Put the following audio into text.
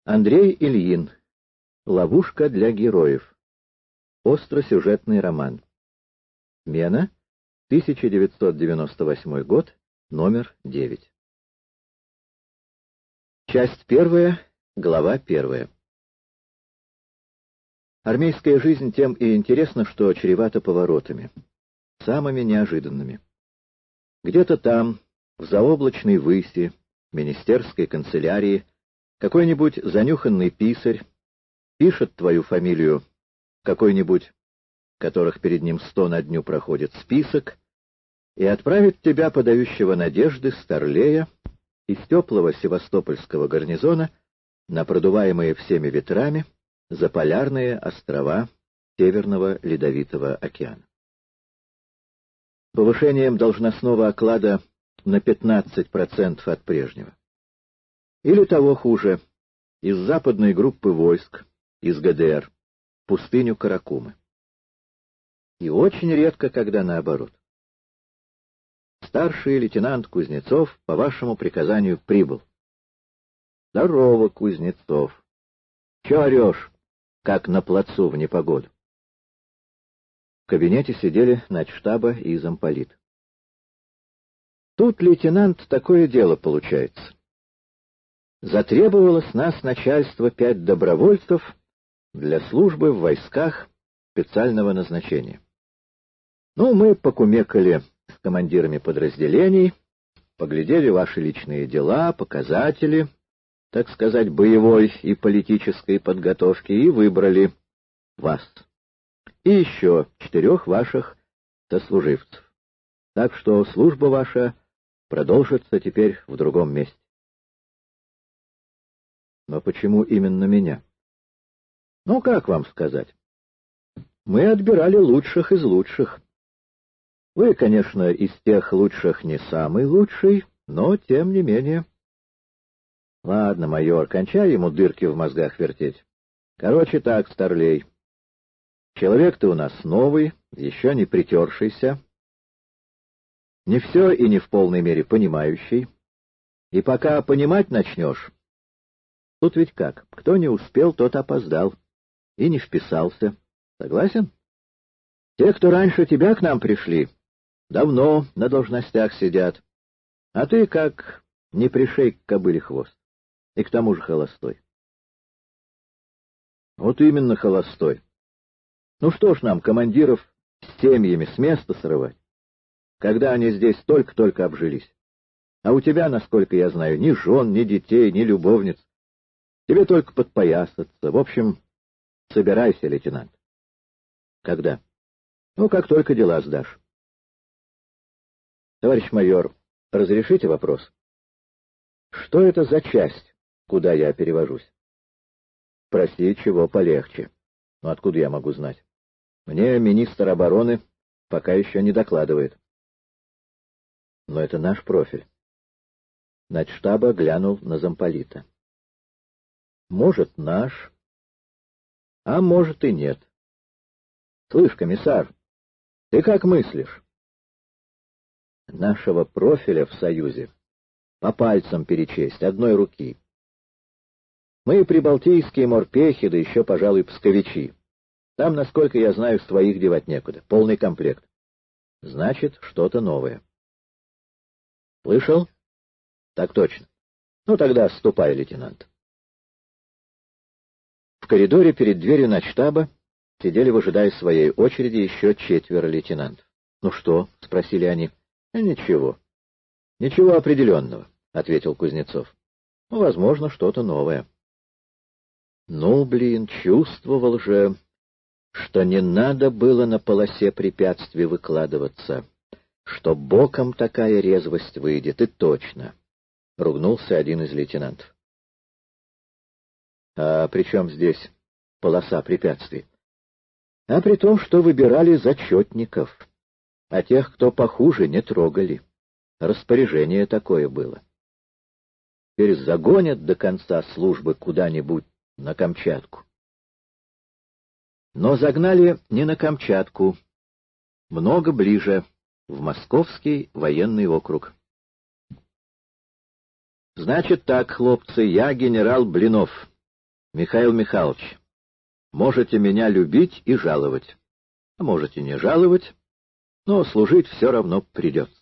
Андрей Ильин. Ловушка для героев. Остросюжетный роман. Мена. 1998 год. Номер 9. Часть 1. Глава 1. Армейская жизнь тем и интересна, что чревата поворотами, самыми неожиданными. Где-то там, в заоблачной выси, министерской канцелярии, какой-нибудь занюханный писарь пишет твою фамилию какой-нибудь, которых перед ним 100 на дню проходит список, и отправит тебя, подающего надежды, старлея, из теплого севастопольского гарнизона на продуваемые всеми ветрами заполярные острова Северного Ледовитого океана. Повышением должностного оклада на 15% от прежнего. Или того хуже, из западной группы войск, из ГДР, в пустыню Каракумы. И очень редко, когда наоборот. Старший лейтенант Кузнецов по вашему приказанию прибыл. Здорово, Кузнецов. Чё орёшь, как на плацу в непогоду? В кабинете сидели начштаба и замполит. Тут, лейтенант, такое дело получается. Затребовало с нас начальство 5 добровольцев для службы в войсках специального назначения. Ну, мы покумекали с командирами подразделений, поглядели ваши личные дела, показатели, так сказать, боевой и политической подготовки, и выбрали вас. И еще 4 ваших сослуживцев. Так что служба ваша продолжится теперь в другом месте. Но почему именно меня? Ну, как вам сказать? Мы отбирали лучших из лучших. Вы, конечно, из тех лучших не самый лучший, но тем не менее. Ладно, майор, кончай ему дырки в мозгах вертеть. Короче так, старлей. Человек ты у нас новый, еще не притершийся, не все и не в полной мере понимающий. И пока понимать начнешь... Тут ведь как, кто не успел, тот опоздал и не вписался. Согласен? Те, кто раньше тебя к нам пришли, давно на должностях сидят, а ты как не пришей к кобыле хвост, и к тому же холостой. Вот именно холостой. Ну что ж нам, командиров, с семьями с места срывать, когда они здесь только-только обжились. А у тебя, насколько я знаю, ни жен, ни детей, ни любовниц. Тебе только подпоясаться. В общем, собирайся, лейтенант. Когда? Ну, как только дела сдашь. Товарищ майор, разрешите вопрос? Что это за часть, куда я перевожусь? Проси, чего полегче. Ну, откуда я могу знать? Мне министр обороны пока еще не докладывает. Но это наш профиль. Начштаба глянул на замполита. Может, наш, а может и нет. Слышь, комиссар, ты как мыслишь? Нашего профиля в Союзе по пальцам перечесть, одной руки. Мы прибалтийские морпехи, да еще, пожалуй, псковичи. Там, насколько я знаю, с твоих девать некуда. Полный комплект. Значит, что-то новое. Слышал? Так точно. Ну, тогда ступай, лейтенант. В коридоре перед дверью начштаба сидели, выжидая своей очереди, еще 4 лейтенантов. — Ну что? — спросили они. — Ничего. — Ничего определенного, — ответил Кузнецов. — Ну, возможно, что-то новое. Ну, блин, чувствовал же, что не надо было на полосе препятствий выкладываться, что боком такая резвость выйдет, и точно, — ругнулся один из лейтенантов. А при чем здесь полоса препятствий? А при том, что выбирали зачетников, а тех, кто похуже, не трогали. Распоряжение такое было. Теперь загонят до конца службы куда-нибудь на Камчатку. Но загнали не на Камчатку, много ближе, в Московский военный округ. Значит так, хлопцы, я генерал Блинов. Михаил Михайлович, можете меня любить и жаловать, а можете не жаловать, но служить все равно придется.